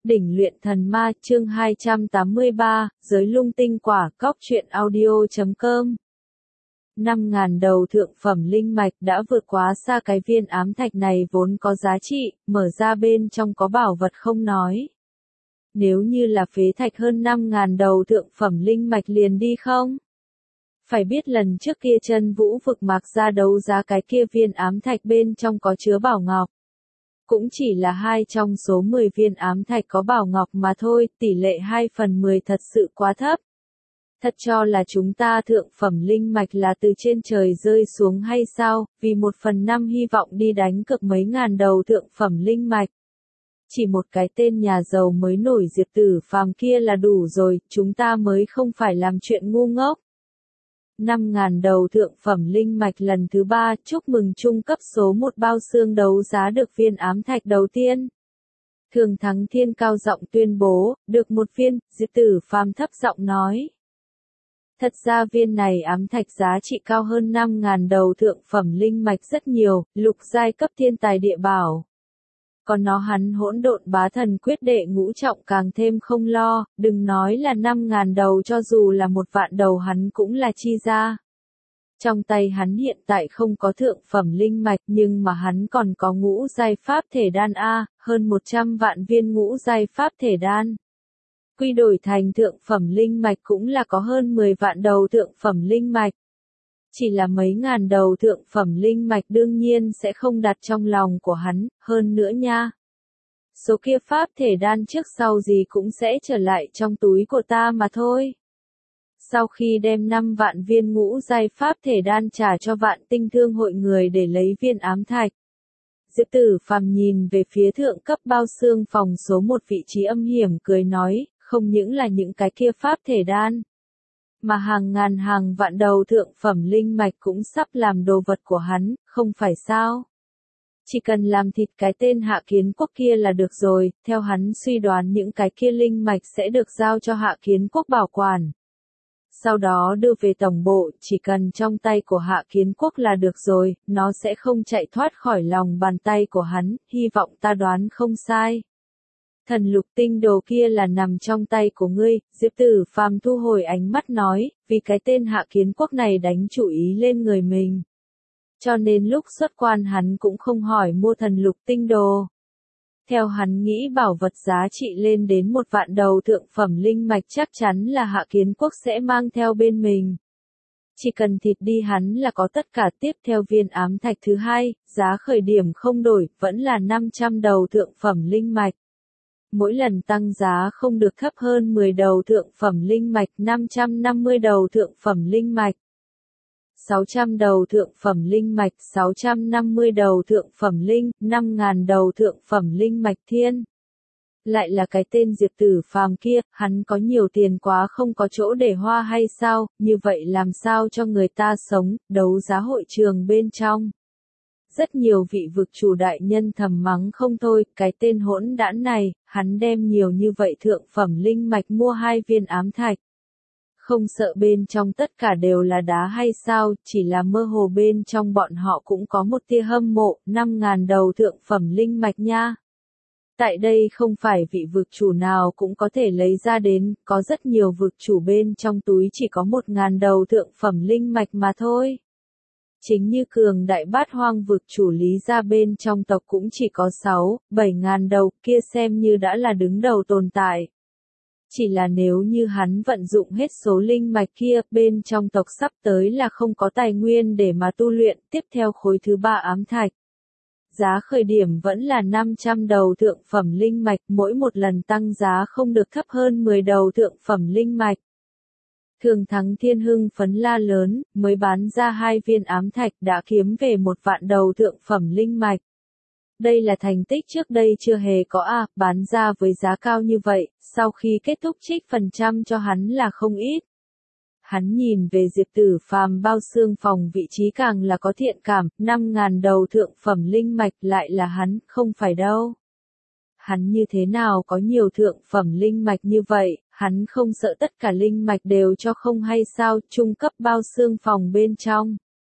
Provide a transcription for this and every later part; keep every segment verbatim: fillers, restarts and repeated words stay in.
Đỉnh luyện thần ma chương hai trăm tám mươi ba, giới lung tinh quả, cóc truyện audio chấm com. Năm ngàn đầu thượng phẩm linh mạch đã vượt quá xa cái viên ám thạch này vốn có giá trị, mở ra bên trong có bảo vật không nói. Nếu như là phế thạch hơn năm ngàn đầu thượng phẩm linh mạch liền đi không? Phải biết lần trước kia chân vũ vực mạc ra đấu giá cái kia viên ám thạch bên trong có chứa bảo ngọc. Cũng chỉ là hai trong số mười viên ám thạch có bảo ngọc mà thôi, tỷ lệ hai phần mười thật sự quá thấp. Thật cho là chúng ta thượng phẩm linh mạch là từ trên trời rơi xuống hay sao, vì một phần năm hy vọng đi đánh cược mấy ngàn đầu thượng phẩm linh mạch. Chỉ một cái tên nhà giàu mới nổi Diệp Tử Phàm kia là đủ rồi, chúng ta mới không phải làm chuyện ngu ngốc. Năm ngàn đầu thượng phẩm linh mạch lần thứ ba, chúc mừng trung cấp số một bao xương đấu giá được viên ám thạch đầu tiên. Thường Thắng Thiên cao giọng tuyên bố, được một viên, Diệp Tử Phàm thấp giọng nói. Thật ra viên này ám thạch giá trị cao hơn năm ngàn đầu thượng phẩm linh mạch rất nhiều, lục giai cấp thiên tài địa bảo. Còn nó hắn hỗn độn bá thần quyết đệ ngũ trọng càng thêm không lo, đừng nói là năm ngàn đầu cho dù là một vạn đầu hắn cũng là chi ra. Trong tay hắn hiện tại không có thượng phẩm linh mạch nhưng mà hắn còn có ngũ giai pháp thể đan A, hơn một trăm vạn viên ngũ giai pháp thể đan. Quy đổi thành thượng phẩm linh mạch cũng là có hơn mười vạn đầu thượng phẩm linh mạch. Chỉ là mấy ngàn đầu thượng phẩm linh mạch đương nhiên sẽ không đặt trong lòng của hắn, hơn nữa nha. Số kia pháp thể đan trước sau gì cũng sẽ trở lại trong túi của ta mà thôi. Sau khi đem năm vạn viên ngũ giai pháp thể đan trả cho vạn tinh thương hội người để lấy viên ám thạch. Diệp Tử Phàm nhìn về phía thượng cấp bao xương phòng số một vị trí âm hiểm cười nói, không những là những cái kia pháp thể đan. Mà hàng ngàn hàng vạn đầu thượng phẩm linh mạch cũng sắp làm đồ vật của hắn, không phải sao? Chỉ cần làm thịt cái tên Hạ Kiến Quốc kia là được rồi, theo hắn suy đoán những cái kia linh mạch sẽ được giao cho Hạ Kiến Quốc bảo quản. Sau đó đưa về tổng bộ, chỉ cần trong tay của Hạ Kiến Quốc là được rồi, nó sẽ không chạy thoát khỏi lòng bàn tay của hắn, hy vọng ta đoán không sai. Thần lục tinh đồ kia là nằm trong tay của ngươi, Diệp Tử Phàm thu hồi ánh mắt nói, vì cái tên Hạ Kiến Quốc này đánh chủ ý lên người mình. Cho nên lúc xuất quan hắn cũng không hỏi mua thần lục tinh đồ. Theo hắn nghĩ bảo vật giá trị lên đến một vạn đầu thượng phẩm linh mạch chắc chắn là Hạ Kiến Quốc sẽ mang theo bên mình. Chỉ cần thịt đi hắn là có tất cả. Tiếp theo viên ám thạch thứ hai, giá khởi điểm không đổi, vẫn là năm trăm đầu thượng phẩm linh mạch. Mỗi lần tăng giá không được thấp hơn mười đầu thượng phẩm linh mạch, năm trăm năm mươi đầu thượng phẩm linh mạch, sáu trăm đầu thượng phẩm linh mạch, sáu trăm năm mươi đầu thượng phẩm linh, năm ngàn đầu thượng phẩm linh mạch thiên. Lại là cái tên Diệp Tử Phàm kia, hắn có nhiều tiền quá không có chỗ để hoa hay sao, như vậy làm sao cho người ta sống, đấu giá hội trường bên trong. Rất nhiều vị vực chủ đại nhân thầm mắng không thôi, cái tên hỗn đản này, hắn đem nhiều như vậy thượng phẩm linh mạch mua hai viên ám thạch. Không sợ bên trong tất cả đều là đá hay sao, chỉ là mơ hồ bên trong bọn họ cũng có một tia hâm mộ, năm ngàn đầu thượng phẩm linh mạch nha. Tại đây không phải vị vực chủ nào cũng có thể lấy ra đến, có rất nhiều vực chủ bên trong túi chỉ có một ngàn đầu thượng phẩm linh mạch mà thôi. Chính như cường đại bát hoang vực chủ lý ra bên trong tộc cũng chỉ có sáu, bảy ngàn đầu, kia xem như đã là đứng đầu tồn tại. Chỉ là nếu như hắn vận dụng hết số linh mạch kia, bên trong tộc sắp tới là không có tài nguyên để mà tu luyện, tiếp theo khối thứ ba ám thạch. Giá khởi điểm vẫn là năm trăm đầu thượng phẩm linh mạch, mỗi một lần tăng giá không được thấp hơn mười đầu thượng phẩm linh mạch. Thường Thắng Thiên hưng phấn la lớn, mới bán ra hai viên ám thạch đã kiếm về một vạn đầu thượng phẩm linh mạch. Đây là thành tích trước đây chưa hề có a, bán ra với giá cao như vậy, sau khi kết thúc trích phần trăm cho hắn là không ít. Hắn nhìn về Diệp Tử Phàm bao xương phòng vị trí càng là có thiện cảm, năm ngàn đầu thượng phẩm linh mạch lại là hắn, không phải đâu. Hắn như thế nào có nhiều thượng phẩm linh mạch như vậy, hắn không sợ tất cả linh mạch đều cho không hay sao, trung cấp bao xương phòng bên trong.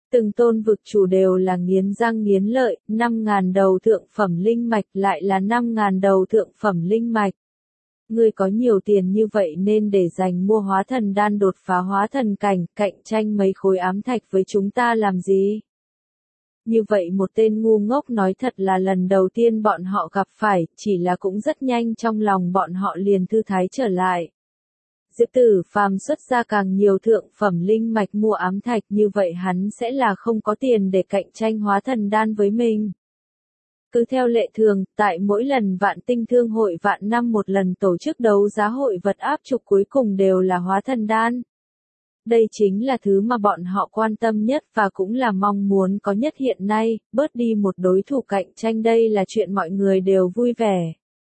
Từng tôn vực chủ đều là nghiến răng nghiến lợi, năm ngàn đầu thượng phẩm linh mạch lại là năm ngàn đầu thượng phẩm linh mạch. Ngươi có nhiều tiền như vậy nên để dành mua hóa thần đan đột phá hóa thần cảnh, cạnh tranh mấy khối ám thạch với chúng ta làm gì? Như vậy một tên ngu ngốc nói thật là lần đầu tiên bọn họ gặp phải, chỉ là cũng rất nhanh trong lòng bọn họ liền thư thái trở lại. Diệp Tử Phàm xuất ra càng nhiều thượng phẩm linh mạch mua ám thạch, như vậy hắn sẽ là không có tiền để cạnh tranh hóa thần đan với mình. Cứ theo lệ thường, tại mỗi lần vạn tinh thương hội vạn năm một lần tổ chức đấu giá hội vật áp trục cuối cùng đều là hóa thần đan. Đây chính là thứ mà bọn họ quan tâm nhất và cũng là mong muốn có nhất hiện nay, bớt đi một đối thủ cạnh tranh đây là chuyện mọi người đều vui vẻ.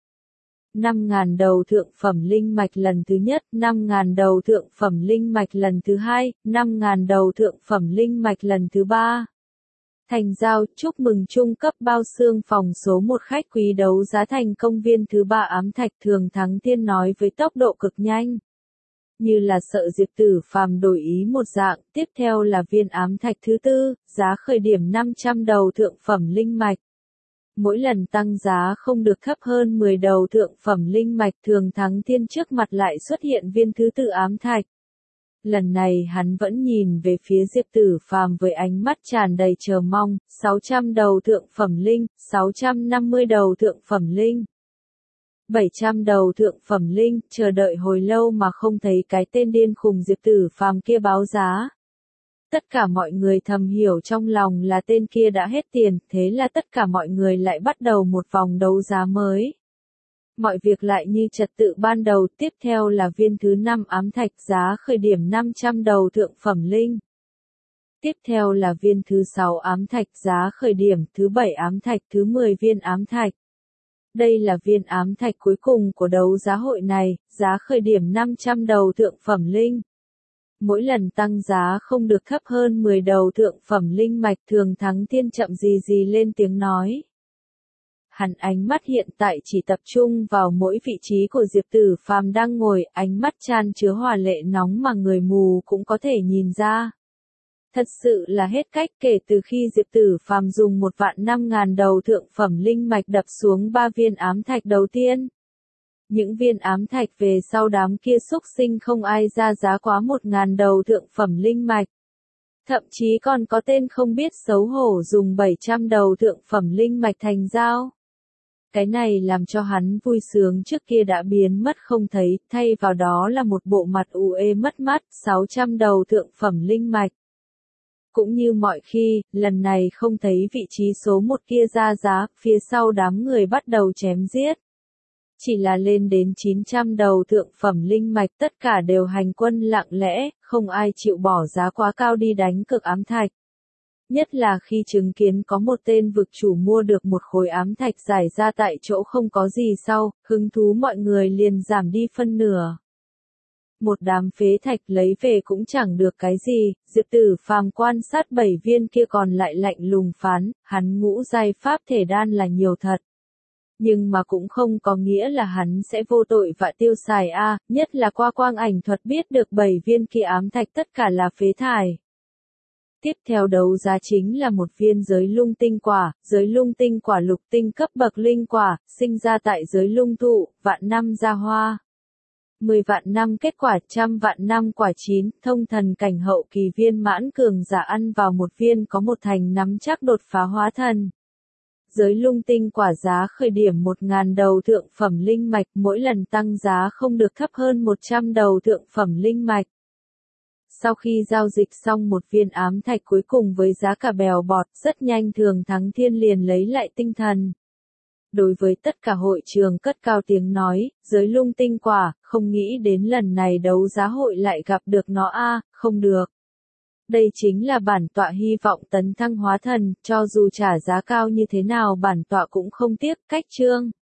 năm ngàn đầu thượng phẩm linh mạch lần thứ nhất, năm ngàn đầu thượng phẩm linh mạch lần thứ hai, năm ngàn đầu thượng phẩm linh mạch lần thứ ba. Thành giao, chúc mừng trung cấp bao xương phòng số một khách quý đấu giá thành công viên thứ ba ám thạch thường thắng thiên nói với tốc độ cực nhanh. Như là sợ Diệp Tử Phàm đổi ý một dạng, tiếp theo là viên ám thạch thứ tư, giá khởi điểm năm trăm đầu thượng phẩm linh mạch. Mỗi lần tăng giá không được thấp hơn mười đầu thượng phẩm linh mạch thường thắng thiên trước mặt lại xuất hiện viên thứ tư ám thạch. Lần này hắn vẫn nhìn về phía Diệp Tử Phàm với ánh mắt tràn đầy chờ mong, sáu trăm đầu thượng phẩm linh, sáu trăm năm mươi đầu thượng phẩm linh. bảy trăm đầu thượng phẩm linh, chờ đợi hồi lâu mà không thấy cái tên điên khùng Diệp Tử Phàm kia báo giá. Tất cả mọi người thầm hiểu trong lòng là tên kia đã hết tiền, thế là tất cả mọi người lại bắt đầu một vòng đấu giá mới. Mọi việc lại như trật tự ban đầu, tiếp theo là viên thứ năm ám thạch giá khởi điểm năm trăm đầu thượng phẩm linh. Tiếp theo là viên thứ sáu ám thạch giá khởi điểm, thứ bảy ám thạch, thứ mười viên ám thạch. Đây là viên ám thạch cuối cùng của đấu giá hội này, giá khởi điểm năm trăm đầu thượng phẩm linh. Mỗi lần tăng giá không được thấp hơn mười đầu thượng phẩm linh mạch thường thắng thiên chậm gì gì lên tiếng nói. Hắn ánh mắt hiện tại chỉ tập trung vào mỗi vị trí của Diệp Tử Phàm đang ngồi, ánh mắt chan chứa hòa lệ nóng mà người mù cũng có thể nhìn ra. Thật sự là hết cách kể từ khi Diệp Tử Phàm dùng một vạn năm ngàn đầu thượng phẩm linh mạch đập xuống ba viên ám thạch đầu tiên. Những viên ám thạch về sau đám kia xúc sinh không ai ra giá quá một ngàn đầu thượng phẩm linh mạch. Thậm chí còn có tên không biết xấu hổ dùng bảy trăm đầu thượng phẩm linh mạch thành giao. Cái này làm cho hắn vui sướng trước kia đã biến mất không thấy, thay vào đó là một bộ mặt u ê mất mát, sáu trăm đầu thượng phẩm linh mạch. Cũng như mọi khi, lần này không thấy vị trí số một kia ra giá, phía sau đám người bắt đầu chém giết. Chỉ là lên đến chín trăm đầu thượng phẩm linh mạch tất cả đều hành quân lặng lẽ, không ai chịu bỏ giá quá cao đi đánh cực ám thạch. Nhất là khi chứng kiến có một tên vực chủ mua được một khối ám thạch giải ra tại chỗ không có gì sau, hứng thú mọi người liền giảm đi phân nửa. Một đám phế thạch lấy về cũng chẳng được cái gì, Diệp Tử Phàm quan sát bảy viên kia còn lại lạnh lùng phán, hắn ngũ giai pháp thể đan là nhiều thật. Nhưng mà cũng không có nghĩa là hắn sẽ vô tội và tiêu xài a, nhất là qua quang ảnh thuật biết được bảy viên kia ám thạch tất cả là phế thải. Tiếp theo đấu giá chính là một viên giới lung tinh quả, giới lung tinh quả lục tinh cấp bậc linh quả, sinh ra tại giới lung thụ, vạn năm ra hoa. mười vạn năm kết quả, trăm vạn năm quả chín, thông thần cảnh hậu kỳ viên mãn cường giả ăn vào một viên có một thành nắm chắc đột phá hóa thần. Giới lung tinh quả giá khởi điểm một ngàn đầu thượng phẩm linh mạch, mỗi lần tăng giá không được thấp hơn một trăm đầu thượng phẩm linh mạch. Sau khi giao dịch xong một viên ám thạch cuối cùng với giá cả bèo bọt, rất nhanh thường thắng thiên liền lấy lại tinh thần. Đối với tất cả hội trường cất cao tiếng nói, giới lung tinh quả, không nghĩ đến lần này đấu giá hội lại gặp được nó a, không được. Đây chính là bản tọa hy vọng tấn thăng hóa thần, cho dù trả giá cao như thế nào bản tọa cũng không tiếc, cách chương.